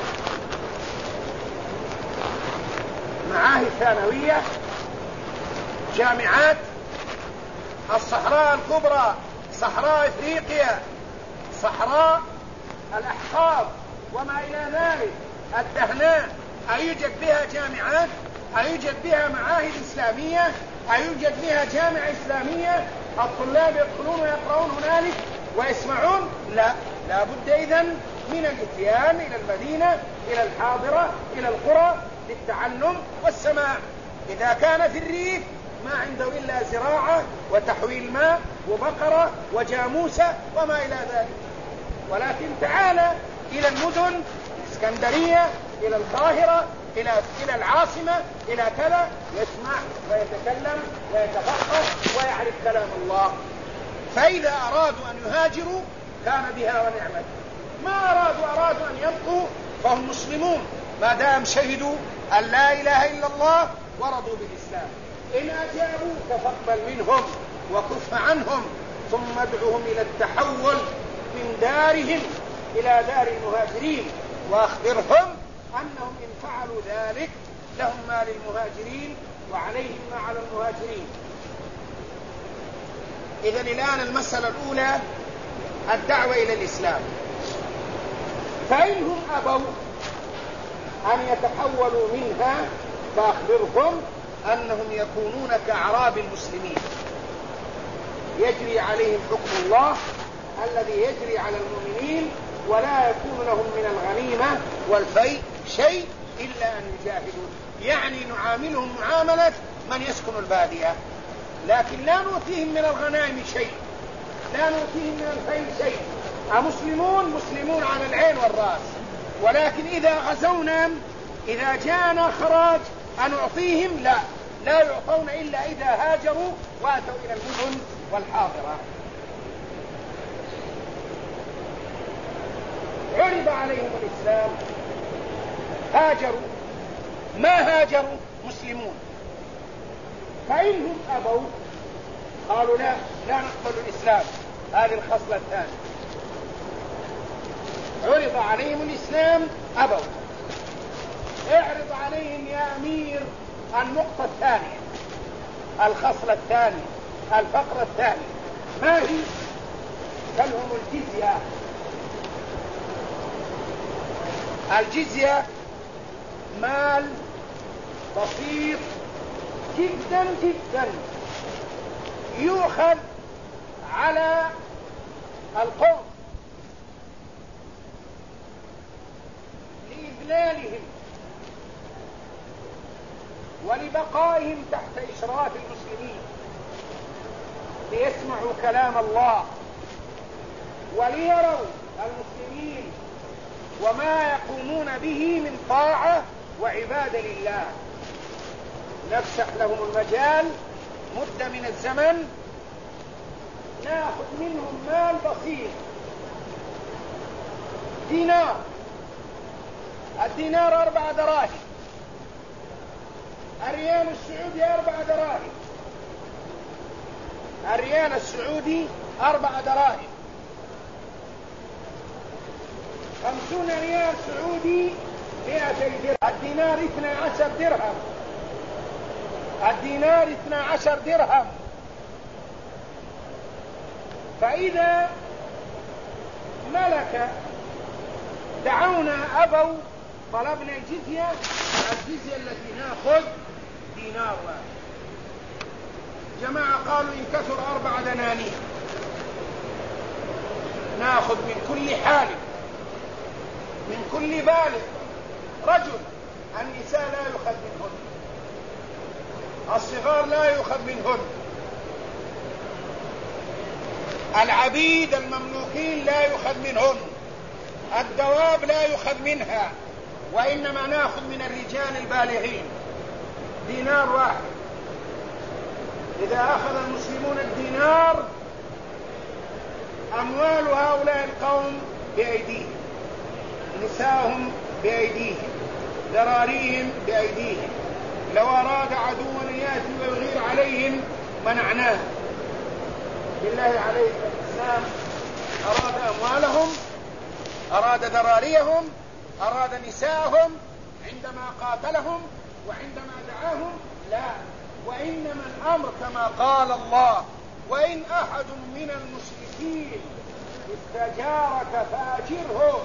معاهد ثانوية، جامعات، الصحراء الكبرى، صحراء إفريقيا، صحراء الأحقاف وما إلى ذلك، الدهناء، أيوجد بها جامعات؟ أيوجد بها معاهد إسلامية؟ أيوجد بها جامعة إسلامية الطلاب يدخلون ويقرؤون هنالك ويسمعون؟ لا بد إذن من الإتيان إلى المدينة، إلى الحاضرة، إلى القرى للتعلم والسماع. إذا كان في الريف ما عنده إلا زراعة وتحويل ماء وبقرة وجاموسة وما إلى ذلك. ولكن تعال إلى المدن، اسكندرية، إلى القاهرة، إلى العاصمة، إلى كذا، يسمع ويتكلم ويتفقه ويعرف كلام الله. فإذا أرادوا أن يهاجروا كان بها ونعمت، ما أرادوا أن يبقوا فهم مسلمون ما دام شهدوا أن لا إله إلا الله ورضوا بالإسلام. إن أجابوك فاقبل منهم وكف عنهم ثم ادعهم إلى التحول من دارهم إلى دار المهاجرين، وأخبرهم أنهم إن فعلوا ذلك لهم ما للمهاجرين وعليهم ما على المهاجرين. إذن الآن المسألة الأولى الدعوة إلى الإسلام. فإنهم أبوا أن يتحولوا منها فأخبرهم أنهم يكونون كأعراب المسلمين، يجري عليهم حكم الله الذي يجري على المؤمنين، ولا يكون لهم من الغنيمة والفيء شيء إلا أن يجاهدوا. يعني نعاملهم معاملة من يسكن البادية، لكن لا نؤتيهم من الغنائم شيء، لا نؤتيهم من الفيء شيء. مسلمون على العين والرأس، ولكن إذا غزونا، إذا جاءنا خراج أن نعطيهم لا يعطون إلا إذا هاجروا وأتوا إلى المدن والحاضرة. عرض عليهم الإسلام، هاجروا، ما هاجروا مسلمون. فإنهم أبوا قالوا لا نقبل الإسلام. هذه الخصلة الثانية، عرض عليهم الإسلام أبوا. اعرض عليهم يا أمير النقطة الثانية، الخصلة الثانية، الفقرة الثانية. ما هي؟ تلهم الجزية. الجزية مال بسيط جدا جدا يؤخذ على القوم لإذلالهم ولبقائهم تحت إشراف المسلمين، ليسمعوا كلام الله وليروا المسلمين وما يقومون به من طاعة وعبادة لله. نفسح لهم المجال مدة من الزمن، ناخذ منهم مال بسيط، دينار، الدينار 4 دراهم، الريال السعودي 4 دراهم، الريال السعودي 4 دراهم. 50 ريال سعودي 200 درهم. الدينار 12 درهم. الدينار 12 درهم. فإذا ملك دعونا أبوا طلبنا الجزية التي ناخذ دينار واحد. جماعة قالوا إن كثر 4 دنانير ناخذ من كل حالب، من كل بالغ رجل. النساء لا يؤخذ منهن، الصغار لا يؤخذ منهن، العبيد المملوكين لا يؤخذ منهن، الدواب لا يؤخذ منها، وإنما ناخذ من الرجال البالغين دينار واحد. إذا أخذ المسلمون الدينار أموال هؤلاء القوم بأيديهم، نساءهم بأيديهم، ذراريهم بأيديهم. لو أراد عدو أن يأتي ويغير عليهم منعناه. بالله عليك، الإسلام أراد أموالهم، أراد ذراريهم، أراد نساءهم عندما قاتلهم وعندما دعاهم؟ لا، وإنما الأمر كما قال الله: وإن أحد من المشركين استجارك فأجره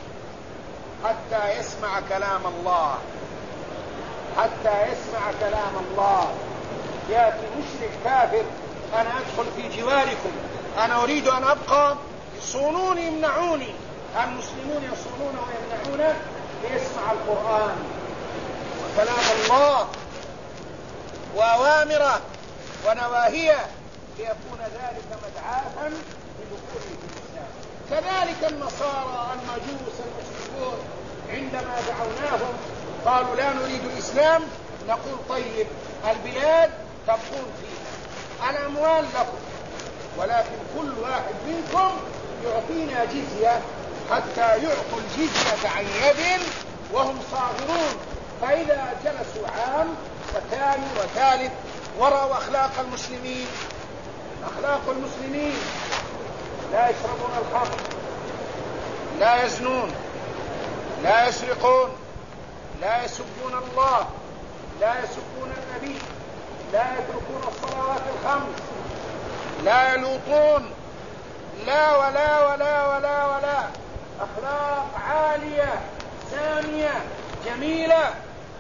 حتى يسمع كلام الله. حتى يسمع كلام الله. يأتي مشرك كافر: أنا أدخل في جواركم، أنا أريد أن أبقى، يصونوني يمنعوني. المسلمون يصونون ويمنعون ليسمع القرآن وكلام الله وأوامره ونواهيه، ليكون ذلك مدعاة لدخوله في الإسلام. كذلك النصارى المجوس المشركون عندما دعوناهم قالوا لا نريد الإسلام، نقول طيب البلاد تبقون فيها، الأموال لكم، ولكن كل واحد منكم يعطينا جزية حتى يعطوا الجزية عن يد وهم صاغرون. فإذا جلسوا عام وثاني وثالث ورأوا أخلاق المسلمين، أخلاق المسلمين: لا يشربون الخمر، لا يزنون، لا يسرقون، لا يسبون الله، لا يسبون النبي، لا يتركون الصلوات الخمس، لا يلوطون، لا ولا ولا ولا ولا. أخلاق عالية سامية جميلة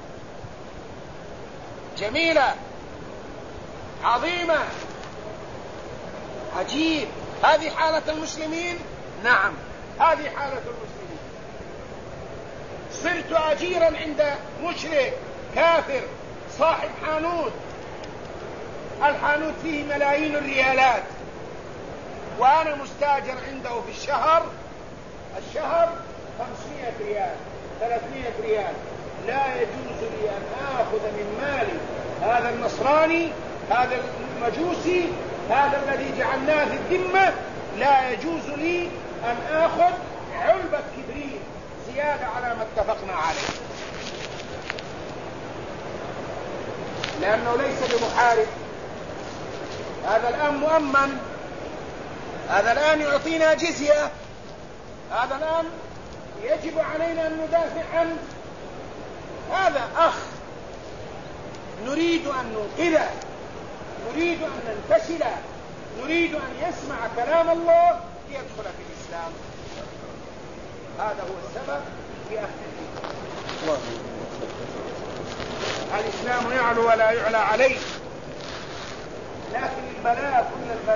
جميلة عظيمة. عجيب. هذه حالة المسلمين؟ نعم، هذه حالة المسلمين. صرت أجيرا عند مشرك كافر صاحب حانوت، الحانوت فيه ملايين الريالات، وأنا مستاجر عنده في الشهر 500 ريال 300 ريال. لا يجوز لي أن آخذ من مالي هذا النصراني، هذا المجوسي، هذا الذي جعلناه في الذمة، لا يجوز لي أن آخذ علبة كبريت زيادة على ما اتفقنا عليه، لأنه ليس بمحارب. هذا الآن مؤمن، هذا الآن يعطينا جزية، هذا الآن يجب علينا أن ندافع عنه. هذا أخ نريد أن ننقذه، نريد أن ننتشله، نريد أن يسمع كلام الله ليدخل في الإسلام. هذا هو السبب في أخذ الدين. الإسلام يعلو ولا يعلى عليه، لكن البلاء كل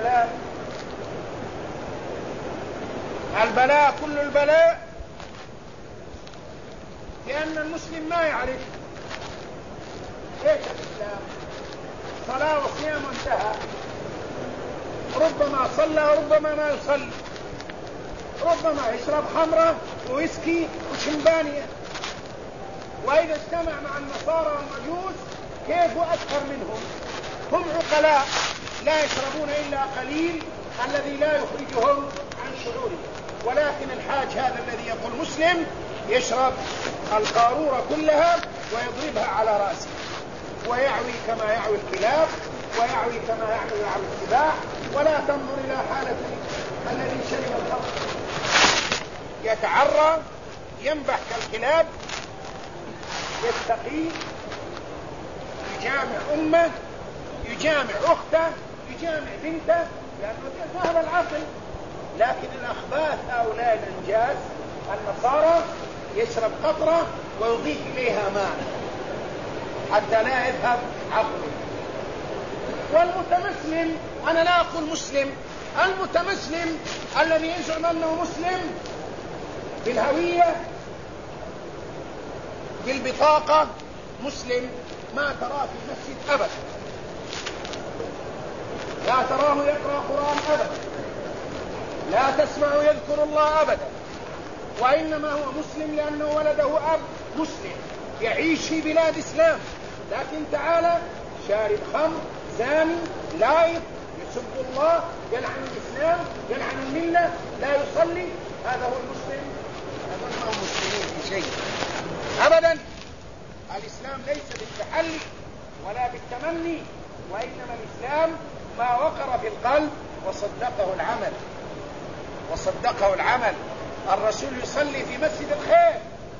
البلاء كل البلاء لأن المسلم ما يعرف ايش الإسلام. صلاة وصيام انتهى، ربما صلى وربما ما يصلي، ربما يشرب خمرة وويسكي وشمبانية. وإذا اجتمع مع النصارى والمجوس كيف أكثر منهم؟ هم عقلاء لا يشربون إلا قليل الذي لا يخرجهم عن شعورهم، ولكن الحاج هذا الذي يقول مسلم يشرب القارورة كلها ويضربها على رأسه ويعوي كما يعوي الكلاب ويعوي كما يعوي السباع، ولا تنظر إلى حالة الذي شرب الخمر، يتعرى ينبح كالكلاب، يستقيم، يجامع أمه، يجامع أخته، يجامع بنته، لأنه ذهب العقل. لكن الأخباث هؤلاء الأنجاز النصارى يشرب قطرة ويضيف إليها ماء حتى لا يذهب عقله. والمتمسلم، أنا لا أقول مسلم، المتمسلم الذي يزعم أنه مسلم بالهوية بالبطاقة مسلم، ما تراه في المسجد أبدا، لا تراه يقرأ قرآن أبدا، لا تسمع يذكر الله أبدا، وإنما هو مسلم لأنه ولده أب مسلم يعيش في بلاد إسلام. لكن تعالى شارب خمر، زاني، لايق، يسب الله، يلعن الإسلام، يلعن الملة، لا يصلي، هذا هو المسلم؟ هذا ما هم مسلمين في شيء أبدا. الإسلام ليس بالتحلي ولا بالتمني، وإنما الإسلام ما وقر في القلب وصدقه العمل، وصدقه العمل. الرسول يصلي في مسجد الخير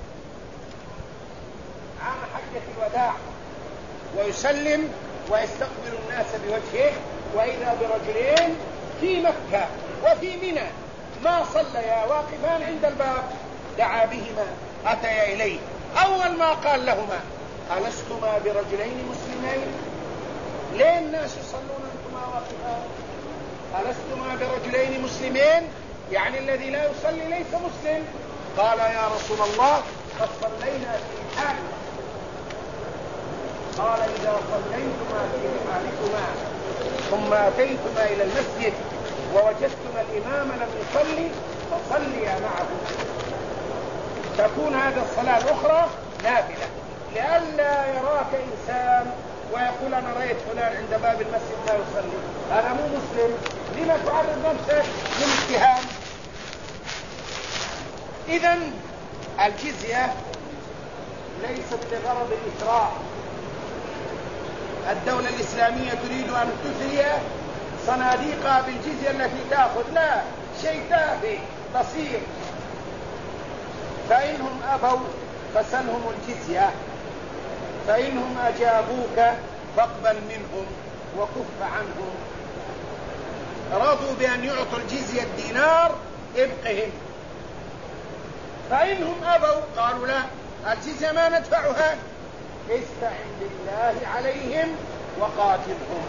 عام حجة الوداع ويسلم ويستقبل الناس بوجهه، وإذا برجلين في مكة وفي منى ما صليا واقفان عند الباب دعا بهما أتيا إليه. أول ما قال لهما ألستما برجلين مسلمين؟ ليه الناس يصلون أنتما واقفان؟ ألستما برجلين مسلمين؟ يعني الذي لا يصلي ليس مسلم. قال يا رسول الله قد صلينا في حالنا. قال إذا صليتما في حالكما ثم أتيتما إلى المسجد ووجدتما الإمام لم يصلي فصليا معه، تكون هذا الصلاة الأخرى نافلة، لئلا يراك إنسان ويقول أنا رأيت فلان عند باب المسجد لا يصلي، أنا مو مسلم، لما تعرض نفسك للاتهام؟ إذن الجزية ليست لغرض الإشراع. الدولة الإسلامية تريد أن تثري صناديقها بالجزية التي تأخذ، لا، شيء تافه بسيط. فإنهم أبوا فسلهم الجزية، فإنهم أجابوك فاقبل منهم وكف عنهم. رضوا بأن يعطوا الجزية الدينار ابقهم، فإنهم أبوا قالوا لا، الجزية ما ندفعها، استعن بالله عليهم وقاتلهم.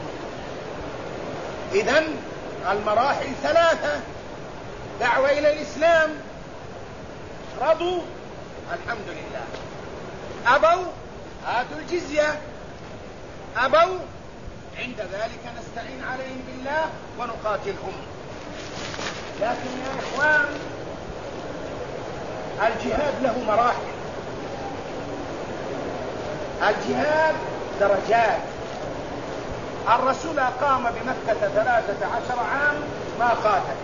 إذن المراحل ثلاثة: دعوة إلى الإسلام، رضوا الحمد لله، أبوا آتوا الجزية، أبوا عند ذلك نستعين عليهم بالله ونقاتلهم. لكن يا إخوان الجهاد له مراحل، الجهاد درجات. الرسول قام بمكة 13 عام ما قاتل،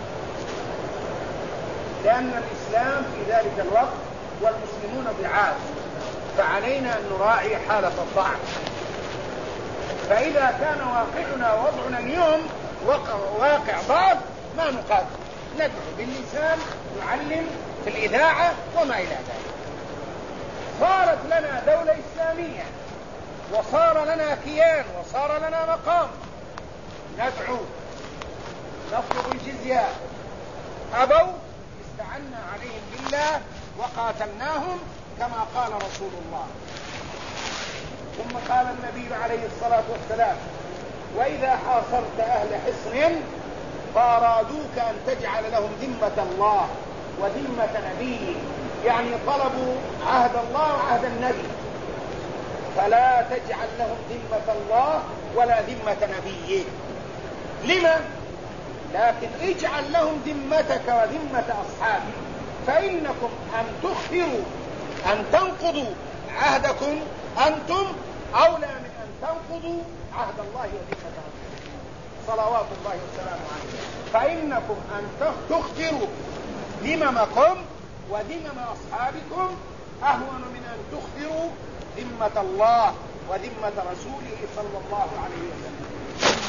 لأن الإسلام في ذلك الوقت والمسلمون ضعاف، فعلينا أن نراعي حالة الضعف. فإذا كان واقعنا ووضعنا اليوم واقع ضعف ما نقاتل، ندعو باللسان، نعلم في الإذاعة وما إلى ذلك. صارت لنا دولة إسلامية وصار لنا كيان وصار لنا مقام، ندعو، نطلب الجزية، أبوا، استعنا عليهم بالله وقاتلناهم كما قال رسول الله. ثم قال النبي عليه الصلاة والسلام: وإذا حاصرت أهل حصن فأرادوك أن تجعل لهم ذمة الله وذمة نبيه، يعني طلبوا عهد الله وعهد النبي، فلا تجعل لهم ذمة الله ولا ذمة نبيه. لما؟ لكن اجعل لهم ذمتك وذمة أصحابك، فإنكم أن تخفروا أن تنقضوا عهدكم أنتم أولى من أن تنقضوا عهد الله وذمة رسوله صلوات الله وسلامه عليه. فإنكم أن تخفروا ذممكم وذمم أصحابكم أهون من أن تخفروا ذمة الله وذمة رسوله صلى الله عليه وسلم.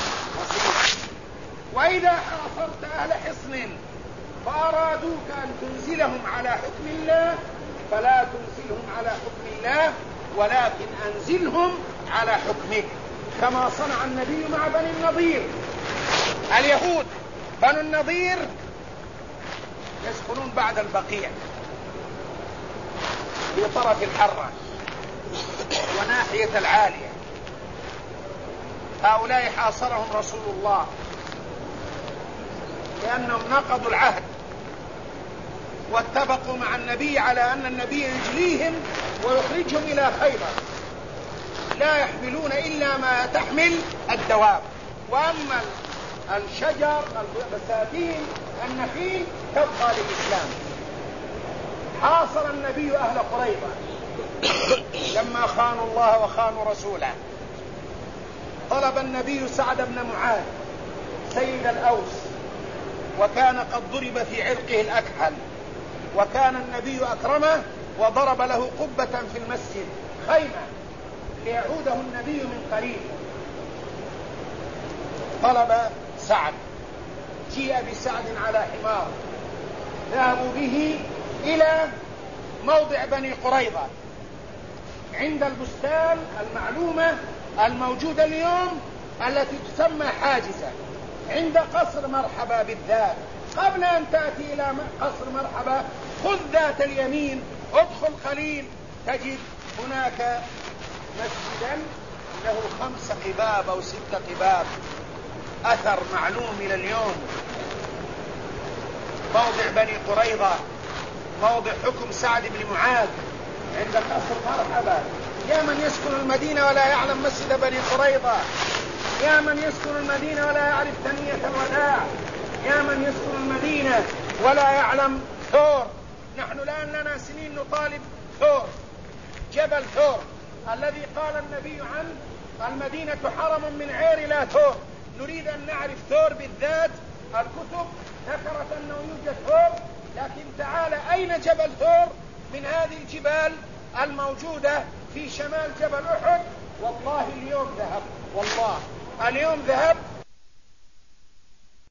وإذا حاصرت أهل حصن فأرادوك أن تنزلهم على حكم الله فلا تنزلهم على حكم الله، ولكن أنزلهم على حكمك، كما صنع النبي مع بني النضير. اليهود بنو النضير يسكنون بعد البقيع في طرف الحرة وناحية العالية. هؤلاء حاصرهم رسول الله لأنهم نقضوا العهد واتفقوا مع النبي على أن النبي يجليهم ويخرجهم إلى خيبر، لا يحملون إلا ما تحمل الدواب، وأما الشجر البساتين النخيل تبقى للإسلام. حاصر النبي أهل قريظة لما خانوا الله وخانوا رسوله. طلب النبي سعد بن معاذ سيد الأوس، وكان قد ضرب في عرقه الأكحل، وكان النبي أكرمه وضرب له قبة في المسجد خيمة ليعوده النبي من قريب. طلب سعد، جيء بسعد على حمار، ذهبوا به إلى موضع بني قريظة عند البستان المعلومة الموجودة اليوم التي تسمى حاجزة، عند قصر مرحبا بالذات. قبل أن تأتي إلى قصر مرحبا خذ ذات اليمين، ادخل قليل تجد هناك مسجدا له 5 قباب أو 6 قباب، أثر معلوم إلى اليوم. موضع بني قريظة، موضع حكم سعد بن معاذ عند قصر مرحبا. يا من يسكن المدينة ولا يعلم مسجد بني قريظة، يا من يسكن المدينة ولا يعرف ثنية الوداع، يا من يسكن المدينة ولا يعلم ثور. نحن الآن لنا سنين نطالب ثور، جبل ثور الذي قال النبي عنه المدينة حرم من عير لا ثور. نريد أن نعرف ثور بالذات. الكتب ذكرت أنه يوجد ثور، لكن تعال أين جبل ثور من هذه الجبال الموجودة في شمال جبل أحد؟ والله اليوم ذهب، والله اليوم ذهب